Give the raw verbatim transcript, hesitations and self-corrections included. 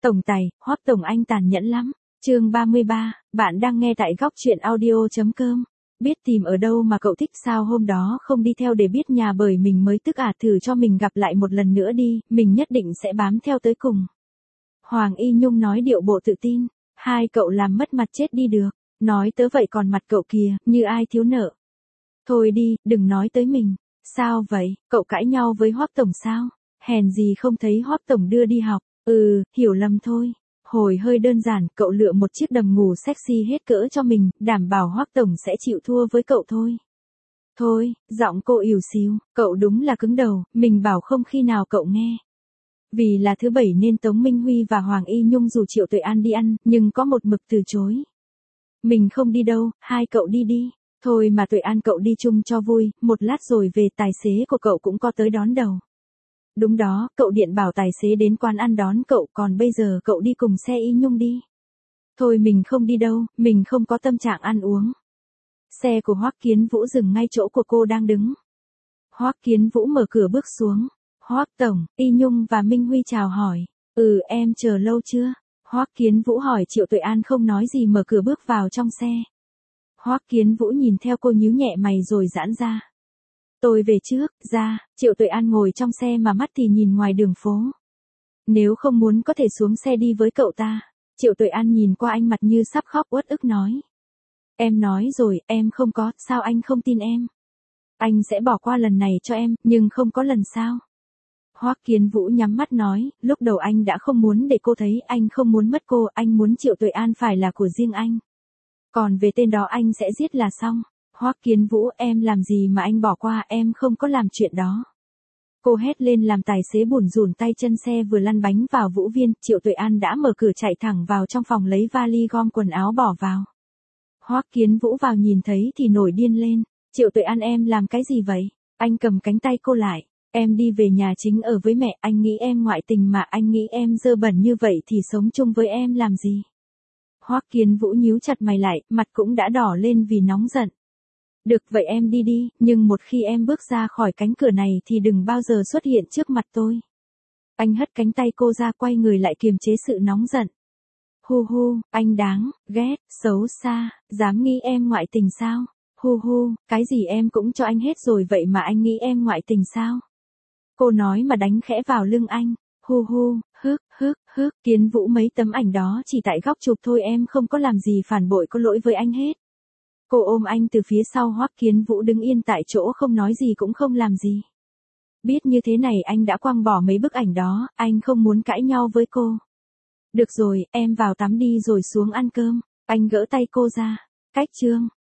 Tổng tài, Hoắc tổng anh tàn nhẫn lắm. Chương ba mươi ba, bạn đang nghe tại góc truyện audio chấm com. Biết tìm ở đâu mà cậu thích sao hôm đó không đi theo để biết nhà bởi mình mới tức à, thử cho mình gặp lại một lần nữa đi, mình nhất định sẽ bám theo tới cùng. Hoàng Y Nhung nói điệu bộ tự tin, hai cậu làm mất mặt chết đi được, nói tớ vậy còn mặt cậu kìa, như ai thiếu nợ. Thôi đi, đừng nói tới mình. Sao vậy, cậu cãi nhau với Hoắc tổng sao? Hèn gì không thấy Hoắc tổng đưa đi học. Ừ, hiểu lầm thôi. Hồi hơi đơn giản, cậu lựa một chiếc đầm ngủ sexy hết cỡ cho mình, đảm bảo Hoắc tổng sẽ chịu thua với cậu thôi. Thôi, giọng cô ỉu xìu, cậu đúng là cứng đầu, mình bảo không khi nào cậu nghe. Vì là thứ bảy nên Tống Minh Huy và Hoàng Y Nhung rủ Triệu Tuệ An đi ăn, nhưng có một mực từ chối. Mình không đi đâu, hai cậu đi đi. Thôi mà Tuệ An cậu đi chung cho vui, một lát rồi về tài xế của cậu cũng có tới đón đầu. Đúng đó, cậu điện bảo tài xế đến quán ăn đón cậu, còn bây giờ cậu đi cùng xe Y Nhung đi. Thôi mình không đi đâu, mình không có tâm trạng ăn uống. Xe của Hoắc Kiến Vũ dừng ngay chỗ của cô đang đứng. Hoắc Kiến Vũ mở cửa bước xuống. Hoắc tổng, Y Nhung và Minh Huy chào hỏi. Ừ, em chờ lâu chưa? Hoắc Kiến Vũ hỏi. Triệu Tuệ An không nói gì mở cửa bước vào trong xe. Hoắc Kiến Vũ nhìn theo cô nhíu nhẹ mày rồi giãn ra. Tôi về trước, ra, Triệu Tuệ An ngồi trong xe mà mắt thì nhìn ngoài đường phố. Nếu không muốn có thể xuống xe đi với cậu ta. Triệu Tuệ An nhìn qua anh mặt như sắp khóc uất ức nói. Em nói rồi, em không có, sao anh không tin em? Anh sẽ bỏ qua lần này cho em, nhưng không có lần sau. Hoắc Kiến Vũ nhắm mắt nói, lúc đầu anh đã không muốn để cô thấy, anh không muốn mất cô, anh muốn Triệu Tuệ An phải là của riêng anh. Còn về tên đó anh sẽ giết là xong. Hoắc Kiến Vũ, em làm gì mà anh bỏ qua, em không có làm chuyện đó. Cô hét lên làm tài xế bủn rủn tay chân, xe vừa lăn bánh vào Vũ Viên, Triệu Tuệ An đã mở cửa chạy thẳng vào trong phòng lấy vali gom quần áo bỏ vào. Hoắc Kiến Vũ vào nhìn thấy thì nổi điên lên. Triệu Tuệ An, em làm cái gì vậy? Anh cầm cánh tay cô lại. Em đi về nhà chính ở với mẹ, anh nghĩ em ngoại tình mà, anh nghĩ em dơ bẩn như vậy thì sống chung với em làm gì? Hoắc Kiến Vũ nhíu chặt mày lại, mặt cũng đã đỏ lên vì nóng giận. Được vậy em đi đi, nhưng một khi em bước ra khỏi cánh cửa này thì đừng bao giờ xuất hiện trước mặt tôi. Anh hất cánh tay cô ra, quay người lại kiềm chế sự nóng giận. Hu hu, anh đáng, ghét, xấu xa, dám nghĩ em ngoại tình sao? Hu hu, cái gì em cũng cho anh hết rồi vậy mà anh nghĩ em ngoại tình sao? Cô nói mà đánh khẽ vào lưng anh. Hu hu, hức, hức, hức, Kiến Vũ mấy tấm ảnh đó chỉ tại góc chụp thôi, em không có làm gì phản bội có lỗi với anh hết. Cô ôm anh từ phía sau. Hoắc Kiến Vũ đứng yên tại chỗ không nói gì cũng không làm gì. Biết như thế này anh đã quăng bỏ mấy bức ảnh đó, anh không muốn cãi nhau với cô. Được rồi, em vào tắm đi rồi xuống ăn cơm. Anh gỡ tay cô ra. Cách chương.